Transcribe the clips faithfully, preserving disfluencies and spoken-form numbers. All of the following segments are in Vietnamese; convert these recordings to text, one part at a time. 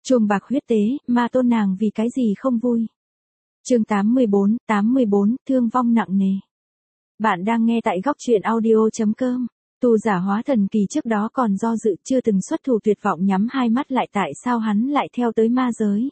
Chuông bạc huyết tế, ma tôn nàng vì cái gì không vui. Chương tám mươi bốn, tám mươi bốn, thương vong nặng nề. Bạn đang nghe tại góc truyện audio.com. Tu giả hóa thần kỳ trước đó còn do dự chưa từng xuất thủ tuyệt vọng nhắm hai mắt lại tại sao hắn lại theo tới ma giới.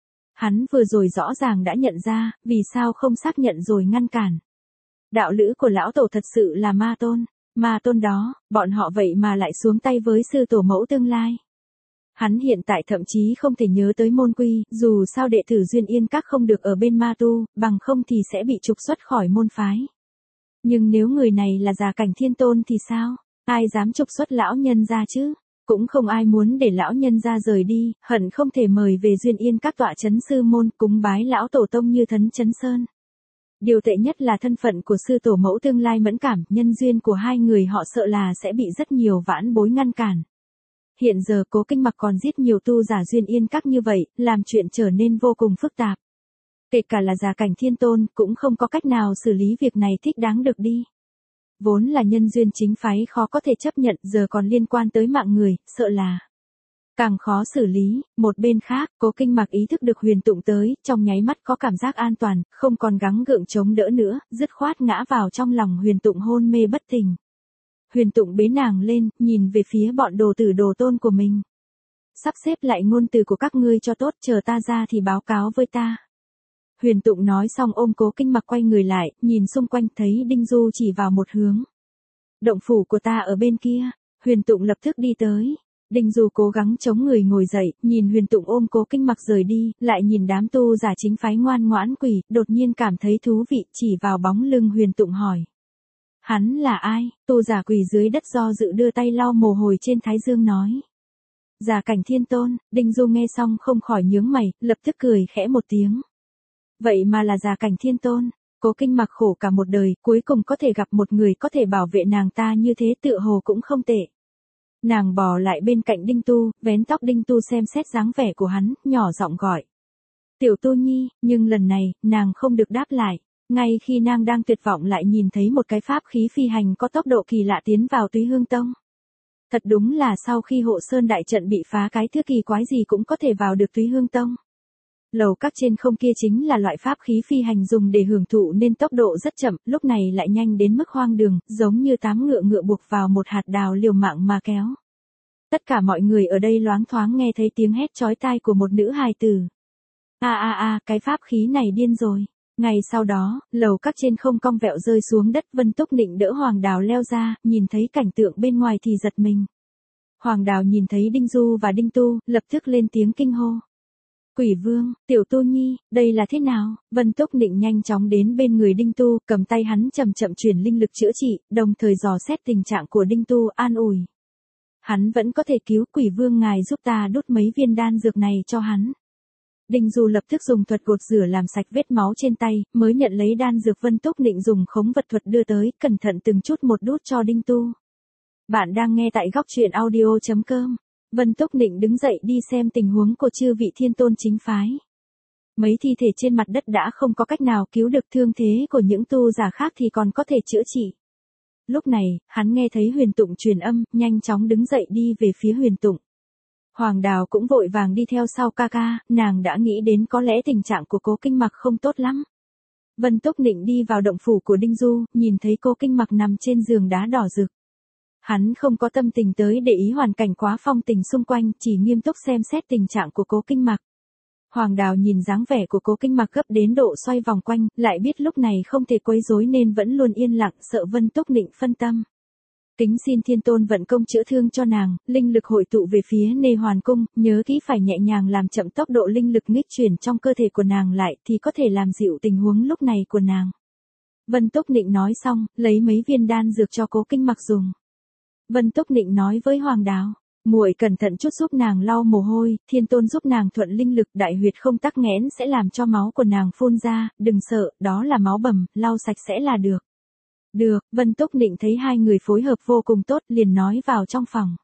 Hắn vừa rồi rõ ràng đã nhận ra, vì sao không xác nhận rồi ngăn cản. Đạo lữ của lão tổ thật sự là ma tôn, ma tôn đó, bọn họ vậy mà lại xuống tay với sư tổ mẫu tương lai. Hắn hiện tại thậm chí không thể nhớ tới môn quy, dù sao đệ tử Duyên Yên Các không được ở bên ma tu, bằng không thì sẽ bị trục xuất khỏi môn phái. Nhưng nếu người này là Già Cảnh Thiên Tôn thì sao? Ai dám trục xuất lão nhân ra chứ? Cũng không ai muốn để lão nhân ra rời đi, hận không thể mời về Duyên Yên Các tọa chấn sư môn cúng bái lão tổ tông như Thấn Chấn Sơn. Điều tệ nhất là thân phận của sư tổ mẫu tương lai mẫn cảm, nhân duyên của hai người họ sợ là sẽ bị rất nhiều vãn bối ngăn cản. Hiện giờ Cố Kinh Mặc còn giết nhiều tu giả Duyên Yên Các như vậy, làm chuyện trở nên vô cùng phức tạp. Kể cả là Già Cảnh Thiên Tôn, cũng không có cách nào xử lý việc này thích đáng được đi. Vốn là nhân duyên chính phái khó có thể chấp nhận, giờ còn liên quan tới mạng người, sợ là càng khó xử lý. Một bên khác, Cố Kinh Mặc ý thức được Huyền Tụng tới, trong nháy mắt có cảm giác an toàn, không còn gắng gượng chống đỡ nữa, dứt khoát ngã vào trong lòng Huyền Tụng hôn mê bất tỉnh. Huyền Tụng bế nàng lên, nhìn về phía bọn đồ tử đồ tôn của mình. Sắp xếp lại ngôn từ của các ngươi cho tốt, chờ ta ra thì báo cáo với ta. Huyền Tụng nói xong ôm Cố Kinh Mặc quay người lại, nhìn xung quanh thấy Đinh Du chỉ vào một hướng. Động phủ của ta ở bên kia. Huyền Tụng lập tức đi tới. Đinh Du cố gắng chống người ngồi dậy, nhìn Huyền Tụng ôm Cố Kinh Mặc rời đi, lại nhìn đám tu giả chính phái ngoan ngoãn quỷ, đột nhiên cảm thấy thú vị, chỉ vào bóng lưng Huyền Tụng hỏi. Hắn là ai? Tu giả quỳ dưới đất do dự đưa tay lau mồ hôi trên thái dương nói. Già Cảnh Thiên Tôn. Đinh Du nghe xong không khỏi nhướng mày, lập tức cười khẽ một tiếng. Vậy mà là Già Cảnh Thiên Tôn. Cố Kinh Mặc khổ cả một đời, cuối cùng có thể gặp một người có thể bảo vệ nàng ta như thế tựa hồ cũng không tệ. Nàng bò lại bên cạnh Đinh Tu, vén tóc Đinh Tu xem xét dáng vẻ của hắn, nhỏ giọng gọi. Tiểu Tu Nhi, nhưng lần này, nàng không được đáp lại. Ngay khi nàng đang tuyệt vọng lại nhìn thấy một cái pháp khí phi hành có tốc độ kỳ lạ tiến vào Túy Hương Tông. Thật đúng là sau khi Hộ Sơn đại trận bị phá cái thứ kỳ quái gì cũng có thể vào được Túy Hương Tông. Lầu các trên không kia chính là loại pháp khí phi hành dùng để hưởng thụ nên tốc độ rất chậm, lúc này lại nhanh đến mức hoang đường, giống như tám ngựa ngựa buộc vào một hạt đào liều mạng mà kéo. Tất cả mọi người ở đây loáng thoáng nghe thấy tiếng hét chói tai của một nữ hài tử. A a a, cái pháp khí này điên rồi. Ngày sau đó, lầu các trên không cong vẹo rơi xuống đất, Vân Túc Nịnh đỡ Hoàng Đào leo ra, nhìn thấy cảnh tượng bên ngoài thì giật mình. Hoàng Đào nhìn thấy Đinh Du và Đinh Tu, lập tức lên tiếng kinh hô. Quỷ Vương, Tiểu Tu Nhi, đây là thế nào? Vân Túc Nịnh nhanh chóng đến bên người Đinh Tu, cầm tay hắn chậm chậm truyền linh lực chữa trị, đồng thời dò xét tình trạng của Đinh Tu, an ủi. Hắn vẫn có thể cứu, Quỷ Vương ngài giúp ta đút mấy viên đan dược này cho hắn. Đinh Du lập tức dùng thuật gột rửa làm sạch vết máu trên tay, mới nhận lấy đan dược. Vân Túc Nịnh dùng khống vật thuật đưa tới, cẩn thận từng chút một đút cho Đinh Tu. Bạn đang nghe tại góc truyện audio.com. Vân Túc Nịnh đứng dậy đi xem tình huống của chư vị thiên tôn chính phái. Mấy thi thể trên mặt đất đã không có cách nào cứu được, thương thế của những tu giả khác thì còn có thể chữa trị. Lúc này, hắn nghe thấy Huyền Tụng truyền âm, nhanh chóng đứng dậy đi về phía Huyền Tụng. Hoàng Đào cũng vội vàng đi theo sau ca ca, nàng đã nghĩ đến có lẽ tình trạng của Cố Kinh Mặc không tốt lắm. Vân Túc Nịnh đi vào động phủ của Đinh Du, nhìn thấy Cố Kinh Mặc nằm trên giường đá đỏ rực. Hắn không có tâm tình tới để ý hoàn cảnh quá phong tình xung quanh, chỉ nghiêm túc xem xét tình trạng của Cố Kinh Mặc. Hoàng Đào nhìn dáng vẻ của Cố Kinh Mặc gấp đến độ xoay vòng quanh, lại biết lúc này không thể quấy rối nên vẫn luôn yên lặng, sợ Vân Túc Nịnh phân tâm. Kính xin Thiên Tôn vận công chữa thương cho nàng, linh lực hội tụ về phía Nê Hoàn Cung, nhớ kỹ phải nhẹ nhàng làm chậm tốc độ linh lực nghích chuyển trong cơ thể của nàng lại thì có thể làm dịu tình huống lúc này của nàng. Vân Túc Nịnh nói xong, lấy mấy viên đan dược cho Cố Kinh Mặc dùng. Vân Túc Nịnh nói với Hoàng Đào, muội cẩn thận chút giúp nàng lau mồ hôi, Thiên Tôn giúp nàng thuận linh lực, đại huyệt không tắc nghẽn sẽ làm cho máu của nàng phun ra, đừng sợ, đó là máu bầm, lau sạch sẽ là được. Được, Vân Túc Nịnh thấy hai người phối hợp vô cùng tốt, liền nói vào trong phòng.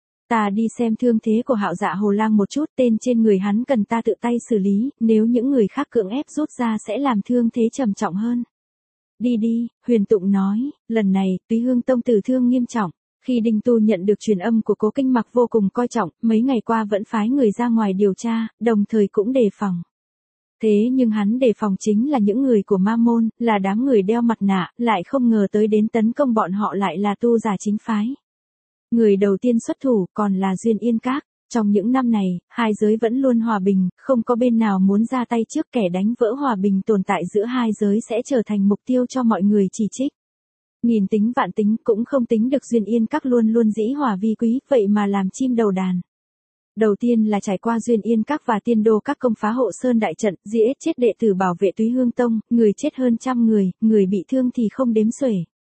Ta đi xem thương thế của Hạo Dạ Hồ Lang một chút, tên trên người hắn cần ta tự tay xử lý, nếu những người khác cưỡng ép rút ra sẽ làm thương thế trầm trọng hơn. Đi đi, Huyền Tụng nói, lần này, Túy Hương Tông tử thương nghiêm trọng. Khi Đinh Tu nhận được truyền âm của Cố Kinh Mặc vô cùng coi trọng, mấy ngày qua vẫn phái người ra ngoài điều tra, đồng thời cũng đề phòng. Thế nhưng hắn đề phòng chính là những người của Ma Môn, là đám người đeo mặt nạ, lại không ngờ tới đến tấn công bọn họ lại là tu giả chính phái. Người đầu tiên xuất thủ còn là Duyên Yên Các. Trong những năm này, hai giới vẫn luôn hòa bình, không có bên nào muốn ra tay trước, kẻ đánh vỡ hòa bình tồn tại giữa hai giới sẽ trở thành mục tiêu cho mọi người chỉ trích. Nghìn tính vạn tính cũng không tính được Duyên Yên Các luôn luôn dĩ hòa vi quý, vậy mà làm chim đầu đàn. Đầu tiên là trải qua Duyên Yên Các và Tiên Đô Các công phá Hộ Sơn đại trận, giết chết đệ tử bảo vệ Túy Hương Tông, người chết hơn trăm người, người bị thương thì không đếm xuể.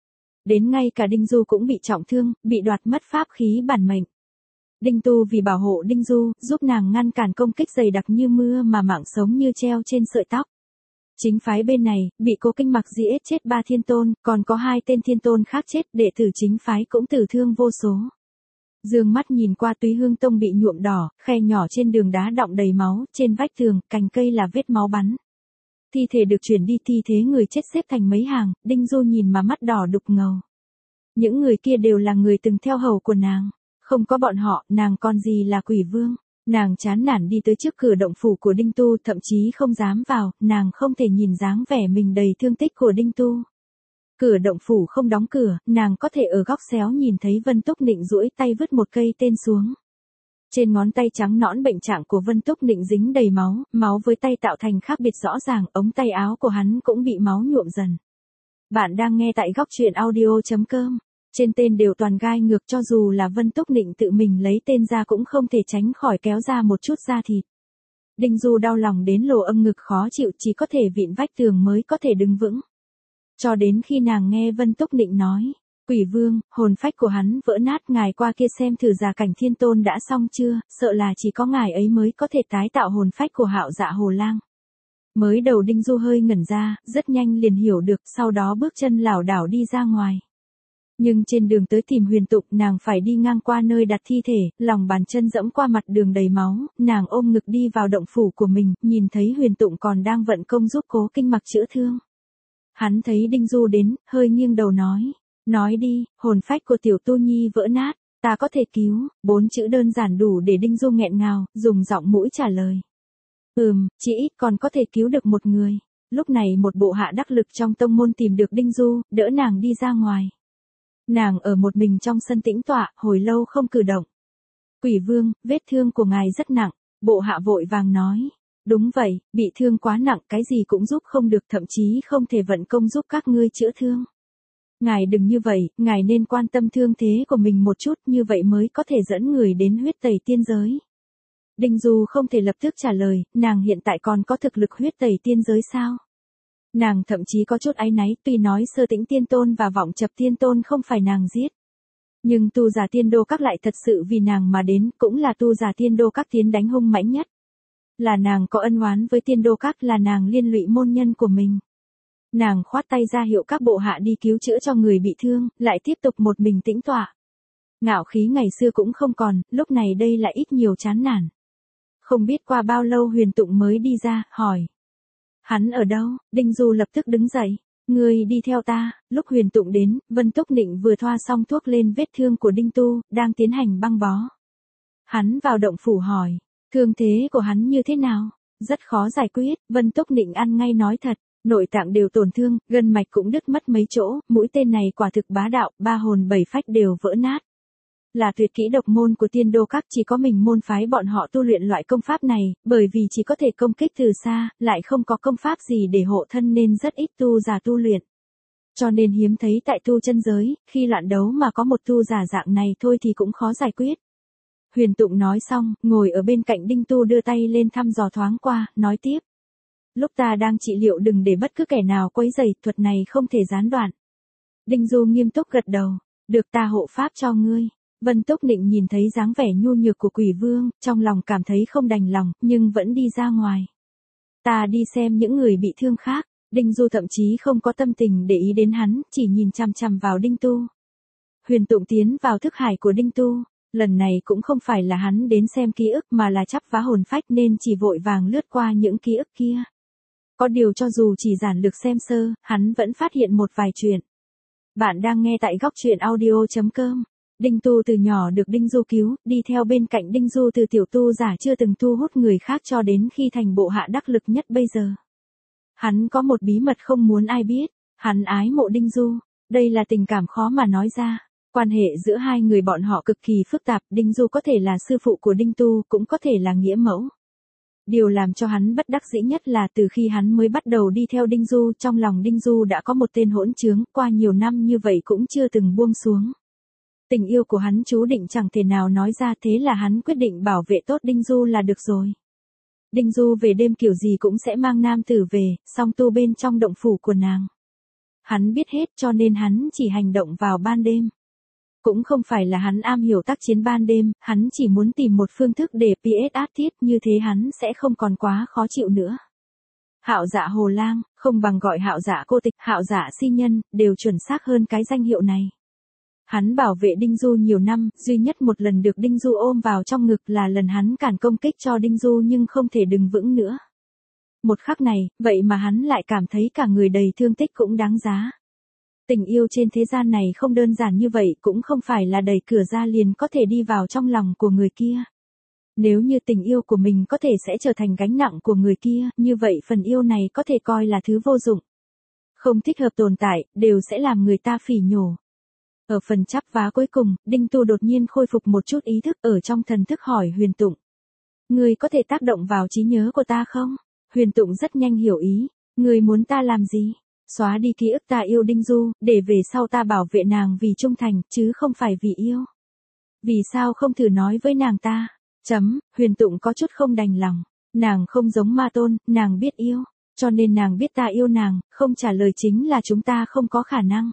Đến ngay cả Đinh Du cũng bị trọng thương, bị đoạt mất pháp khí bản mệnh. Đinh Tu vì bảo hộ Đinh Du, giúp nàng ngăn cản công kích dày đặc như mưa mà mạng sống như treo trên sợi tóc. Chính phái bên này, bị Cố Kinh Mặc giết chết ba thiên tôn, còn có hai tên thiên tôn khác chết, đệ tử chính phái cũng tử thương vô số. Dương mắt nhìn qua Túy Hương Tông bị nhuộm đỏ, khe nhỏ trên đường đá đọng đầy máu, trên vách tường, cành cây là vết máu bắn. Thi thể được chuyển đi, thi thế người chết xếp thành mấy hàng, Đinh Du nhìn mà mắt đỏ đục ngầu. Những người kia đều là người từng theo hầu của nàng. Không có bọn họ, nàng còn gì là quỷ vương. Nàng chán nản đi tới trước cửa động phủ của Đinh Tu, thậm chí không dám vào, nàng không thể nhìn dáng vẻ mình đầy thương tích của Đinh Tu. Cửa động phủ không đóng cửa, nàng có thể ở góc xéo nhìn thấy Vân Túc Nịnh duỗi tay vứt một cây tên xuống. Trên ngón tay trắng nõn bệnh trạng của Vân Túc Nịnh dính đầy máu, máu với tay tạo thành khác biệt rõ ràng, ống tay áo của hắn cũng bị máu nhuộm dần. Bạn đang nghe tại góc truyện audio chấm com. Trên tên đều toàn gai ngược, cho dù là Vân Túc Nịnh tự mình lấy tên ra cũng không thể tránh khỏi kéo ra một chút da thịt. Đinh Du đau lòng đến lồ âm ngực khó chịu, chỉ có thể vịn vách tường mới có thể đứng vững. Cho đến khi nàng nghe Vân Túc Nịnh nói, quỷ vương, hồn phách của hắn vỡ nát, ngài qua kia xem thử giả cảnh thiên tôn đã xong chưa, sợ là chỉ có ngài ấy mới có thể tái tạo hồn phách của Hạo Dạ Hồ Lang. Mới đầu Đinh Du hơi ngẩn ra, rất nhanh liền hiểu được, sau đó bước chân lảo đảo đi ra ngoài. Nhưng trên đường tới tìm Huyền Tụng, nàng phải đi ngang qua nơi đặt thi thể, lòng bàn chân dẫm qua mặt đường đầy máu, nàng ôm ngực đi vào động phủ của mình, nhìn thấy Huyền Tụng còn đang vận công giúp Cố Kinh Mặc chữa thương. Hắn thấy Đinh Du đến, hơi nghiêng đầu nói, nói đi, hồn phách của tiểu tu nhi vỡ nát, ta có thể cứu, bốn chữ đơn giản đủ để Đinh Du nghẹn ngào, dùng giọng mũi trả lời. Ừm, chỉ ít còn có thể cứu được một người. Lúc này một bộ hạ đắc lực trong tông môn tìm được Đinh Du, đỡ nàng đi ra ngoài. Nàng ở một mình trong sân tĩnh tọa, hồi lâu không cử động. Quỷ vương, vết thương của ngài rất nặng, bộ hạ vội vàng nói. Đúng vậy, bị thương quá nặng, cái gì cũng giúp không được, thậm chí không thể vận công giúp các ngươi chữa thương. Ngài đừng như vậy, ngài nên quan tâm thương thế của mình một chút, như vậy mới có thể dẫn người đến huyết tẩy tiên giới. Đinh Du không thể lập tức trả lời, nàng hiện tại còn có thực lực huyết tẩy tiên giới sao? Nàng thậm chí có chút áy náy, tuy nói Sơ Tĩnh Tiên Tôn và Vọng Chập Tiên Tôn không phải nàng giết. Nhưng tu giả Tiên Đô Các lại thật sự vì nàng mà đến, cũng là tu giả Tiên Đô Các tiến đánh hung mãnh nhất. Là nàng có ân oán với Tiên Đô Các, là nàng liên lụy môn nhân của mình. Nàng khoát tay ra hiệu các bộ hạ đi cứu chữa cho người bị thương, lại tiếp tục một mình tĩnh tọa. Ngạo khí ngày xưa cũng không còn, lúc này đây lại ít nhiều chán nản. Không biết qua bao lâu Huyền Tụng mới đi ra, hỏi. Hắn ở đâu? Đinh Du lập tức đứng dậy. Ngươi đi theo ta. Lúc Huyền Tụng đến, Vân Túc Nịnh vừa thoa xong thuốc lên vết thương của Đinh Tu, đang tiến hành băng bó. Hắn vào động phủ hỏi. Thương thế của hắn như thế nào? Rất khó giải quyết. Vân Túc Nịnh ăn ngay nói thật. Nội tạng đều tổn thương, gân mạch cũng đứt mất mấy chỗ. Mũi tên này quả thực bá đạo, ba hồn bảy phách đều vỡ nát. Là tuyệt kỹ độc môn của Tiên Đô Các, chỉ có mình môn phái bọn họ tu luyện loại công pháp này, bởi vì chỉ có thể công kích từ xa, lại không có công pháp gì để hộ thân nên rất ít tu giả tu luyện. Cho nên hiếm thấy tại tu chân giới, khi loạn đấu mà có một tu giả dạng này thôi thì cũng khó giải quyết. Huyền Tụng nói xong, ngồi ở bên cạnh Đinh Tu đưa tay lên thăm dò thoáng qua, nói tiếp. Lúc ta đang trị liệu đừng để bất cứ kẻ nào quấy rầy, thuật này không thể gián đoạn. Đinh Du nghiêm túc gật đầu, được ta hộ pháp cho ngươi. Vân Túc Nịnh nhìn thấy dáng vẻ nhu nhược của quỷ vương, trong lòng cảm thấy không đành lòng, nhưng vẫn đi ra ngoài. Ta đi xem những người bị thương khác. Đinh Du thậm chí không có tâm tình để ý đến hắn, chỉ nhìn chằm chằm vào Đinh Tu. Huyền Tụng tiến vào thức hải của Đinh Tu, lần này cũng không phải là hắn đến xem ký ức mà là chắp vá hồn phách nên chỉ vội vàng lướt qua những ký ức kia. Có điều cho dù chỉ giản lược xem sơ, hắn vẫn phát hiện một vài chuyện. Bạn đang nghe tại góc truyện audio chấm com. Đinh Tu từ nhỏ được Đinh Du cứu, đi theo bên cạnh Đinh Du từ tiểu tu giả chưa từng thu hút người khác cho đến khi thành bộ hạ đắc lực nhất bây giờ. Hắn có một bí mật không muốn ai biết, hắn ái mộ Đinh Du, đây là tình cảm khó mà nói ra. Quan hệ giữa hai người bọn họ cực kỳ phức tạp, Đinh Du có thể là sư phụ của Đinh Tu, cũng có thể là nghĩa mẫu. Điều làm cho hắn bất đắc dĩ nhất là từ khi hắn mới bắt đầu đi theo Đinh Du, trong lòng Đinh Du đã có một tên hỗn trướng, qua nhiều năm như vậy cũng chưa từng buông xuống. Tình yêu của hắn chú định chẳng thể nào nói ra, thế là hắn quyết định bảo vệ tốt Đinh Du là được rồi. Đinh Du về đêm kiểu gì cũng sẽ mang nam tử về, song tu bên trong động phủ của nàng. Hắn biết hết cho nên hắn chỉ hành động vào ban đêm. Cũng không phải là hắn am hiểu tác chiến ban đêm, hắn chỉ muốn tìm một phương thức để pê ét áp thiết, như thế hắn sẽ không còn quá khó chịu nữa. Hạo Dạ Hồ Lang, không bằng gọi Hạo Dạ Cô Tịch, Hạo Dạ Si Nhân, đều chuẩn xác hơn cái danh hiệu này. Hắn bảo vệ Đinh Du nhiều năm, duy nhất một lần được Đinh Du ôm vào trong ngực là lần hắn cản công kích cho Đinh Du nhưng không thể đứng vững nữa. Một khắc này, vậy mà hắn lại cảm thấy cả người đầy thương tích cũng đáng giá. Tình yêu trên thế gian này không đơn giản như vậy, cũng không phải là đẩy cửa ra liền có thể đi vào trong lòng của người kia. Nếu như tình yêu của mình có thể sẽ trở thành gánh nặng của người kia, như vậy phần yêu này có thể coi là thứ vô dụng. Không thích hợp tồn tại, đều sẽ làm người ta phỉ nhổ. Ở phần chắp vá cuối cùng, Đinh Tu đột nhiên khôi phục một chút ý thức, ở trong thần thức hỏi Huyền Tụng. Ngươi có thể tác động vào trí nhớ của ta không? Huyền Tụng rất nhanh hiểu ý. Ngươi muốn ta làm gì? Xóa đi ký ức ta yêu Đinh Du, để về sau ta bảo vệ nàng vì trung thành, chứ không phải vì yêu. Vì sao không thử nói với nàng ta? Chấm, Huyền Tụng có chút không đành lòng. Nàng không giống Ma Tôn, nàng biết yêu. Cho nên nàng biết ta yêu nàng, không trả lời chính là chúng ta không có khả năng.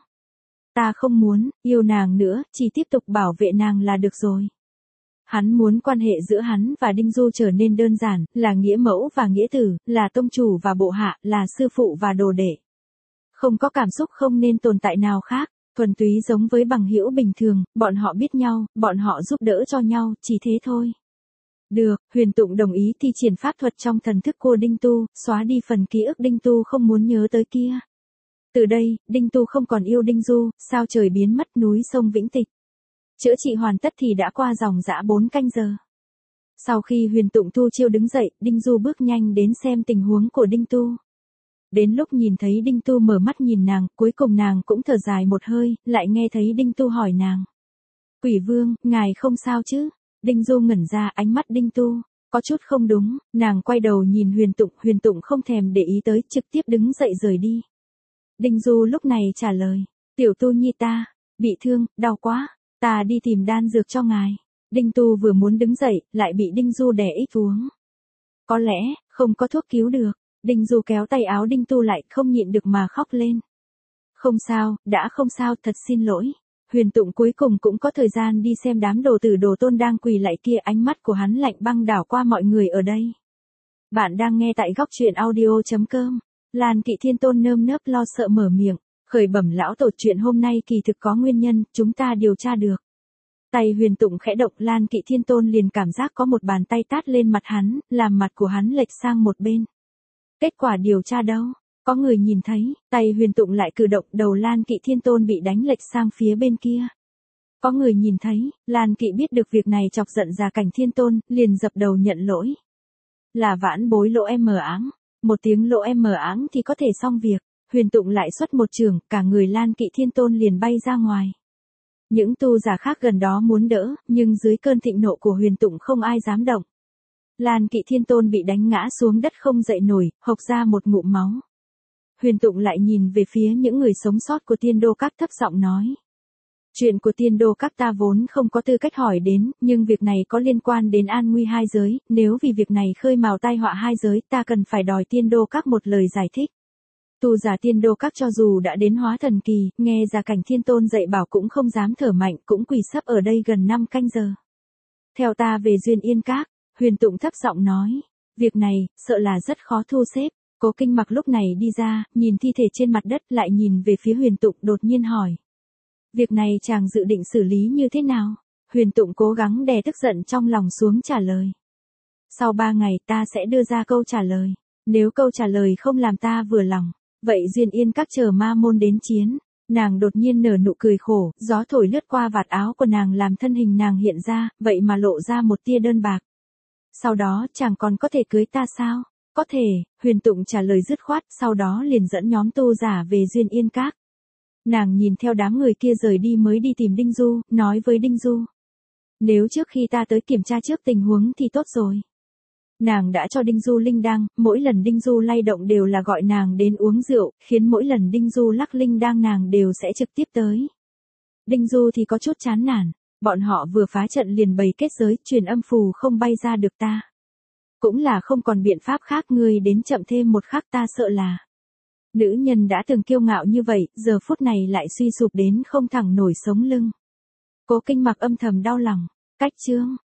Ta không muốn, yêu nàng nữa, chỉ tiếp tục bảo vệ nàng là được rồi. Hắn muốn quan hệ giữa hắn và Đinh Du trở nên đơn giản, là nghĩa mẫu và nghĩa tử, là tông chủ và bộ hạ, là sư phụ và đồ đệ. Không có cảm xúc không nên tồn tại nào khác, thuần túy giống với bằng hữu bình thường, bọn họ biết nhau, bọn họ giúp đỡ cho nhau, chỉ thế thôi. Được, Huyền Tụng đồng ý thi triển pháp thuật trong thần thức của Đinh Tu, xóa đi phần ký ức Đinh Tu không muốn nhớ tới kia. Từ đây, Đinh Tu không còn yêu Đinh Du, sao trời biến mất núi sông vĩnh tịch. Chữa trị hoàn tất thì đã qua dòng dã bốn canh giờ. Sau khi Huyền Tụng thu chiêu đứng dậy, Đinh Du bước nhanh đến xem tình huống của Đinh Tu. Đến lúc nhìn thấy Đinh Tu mở mắt nhìn nàng, cuối cùng nàng cũng thở dài một hơi, lại nghe thấy Đinh Tu hỏi nàng. Quỷ Vương, ngài không sao chứ? Đinh Du ngẩn ra, ánh mắt Đinh Tu có chút không đúng, nàng quay đầu nhìn Huyền Tụng, Huyền Tụng không thèm để ý tới, trực tiếp đứng dậy rời đi. Đinh Du lúc này trả lời, tiểu Tu nhi ta, bị thương, đau quá, ta đi tìm đan dược cho ngài. Đinh Tu vừa muốn đứng dậy, lại bị Đinh Du đè ích uống. Có lẽ, không có thuốc cứu được. Đinh Du kéo tay áo Đinh Tu lại, không nhịn được mà khóc lên. Không sao, đã không sao, thật xin lỗi. Huyền Tụng cuối cùng cũng có thời gian đi xem đám đồ tử đồ tôn đang quỳ lạy kia, ánh mắt của hắn lạnh băng đảo qua mọi người ở đây. Bạn đang nghe tại góc truyện audio chấm com. Lan Kỵ Thiên Tôn nơm nớp lo sợ mở miệng, khởi bẩm lão tổ, chuyện hôm nay kỳ thực có nguyên nhân, chúng ta điều tra được. Tay Huyền Tụng khẽ động, Lan Kỵ Thiên Tôn liền cảm giác có một bàn tay tát lên mặt hắn, làm mặt của hắn lệch sang một bên. Kết quả điều tra đâu? Có người nhìn thấy, tay Huyền Tụng lại cử động, đầu Lan Kỵ Thiên Tôn bị đánh lệch sang phía bên kia. Có người nhìn thấy, Lan Kỵ biết được việc này chọc giận Gia Cảnh Thiên Tôn, liền dập đầu nhận lỗi. Là vãn bối lỗ em mờ áng. Một tiếng lỗ em mờ áng thì có thể xong việc. Huyền Tụng lại xuất một trường, cả người Lan Kỵ Thiên Tôn liền bay ra ngoài. Những tu giả khác gần đó muốn đỡ, nhưng dưới cơn thịnh nộ của Huyền Tụng không ai dám động. Lan Kỵ Thiên Tôn bị đánh ngã xuống đất không dậy nổi, hộc ra một ngụm máu. Huyền Tụng lại nhìn về phía những người sống sót của Tiên Đô Các, thấp giọng nói. Chuyện của Tiên Đô Các ta vốn không có tư cách hỏi đến, nhưng việc này có liên quan đến an nguy hai giới, nếu vì việc này khơi mào tai họa hai giới, ta cần phải đòi Tiên Đô Các một lời giải thích. Tu giả Tiên Đô Các cho dù đã đến hóa thần kỳ, nghe Gia Cảnh Thiên Tôn dạy bảo cũng không dám thở mạnh, cũng quỳ sấp ở đây gần năm canh giờ. Theo ta về Duyên Yên Các, Huyền Tụng thấp giọng nói, việc này, sợ là rất khó thu xếp. Cố Kinh Mặc lúc này đi ra, nhìn thi thể trên mặt đất, lại nhìn về phía Huyền Tụng, đột nhiên hỏi. Việc này chàng dự định xử lý như thế nào? Huyền Tụng cố gắng đè tức giận trong lòng xuống trả lời. Sau ba ngày ta sẽ đưa ra câu trả lời. Nếu câu trả lời không làm ta vừa lòng, vậy Duyên Yên Các chờ ma môn đến chiến. Nàng đột nhiên nở nụ cười khổ, gió thổi lướt qua vạt áo của nàng làm thân hình nàng hiện ra, vậy mà lộ ra một tia đơn bạc. Sau đó chàng còn có thể cưới ta sao? Có thể, Huyền Tụng trả lời dứt khoát, sau đó liền dẫn nhóm tu giả về Duyên Yên Các. Nàng nhìn theo đám người kia rời đi mới đi tìm Đinh Du, nói với Đinh Du. Nếu trước khi ta tới kiểm tra trước tình huống thì tốt rồi. Nàng đã cho Đinh Du linh đăng, mỗi lần Đinh Du lay động đều là gọi nàng đến uống rượu, khiến mỗi lần Đinh Du lắc linh đăng nàng đều sẽ trực tiếp tới. Đinh Du thì có chút chán nản, bọn họ vừa phá trận liền bày kết giới, truyền âm phù không bay ra được ta. Cũng là không còn biện pháp khác, ngươi đến chậm thêm một khắc ta sợ là. Nữ nhân đã từng kiêu ngạo như vậy, giờ phút này lại suy sụp đến không thẳng nổi sống lưng. Cố Kinh Mặc âm thầm đau lòng, cách chương.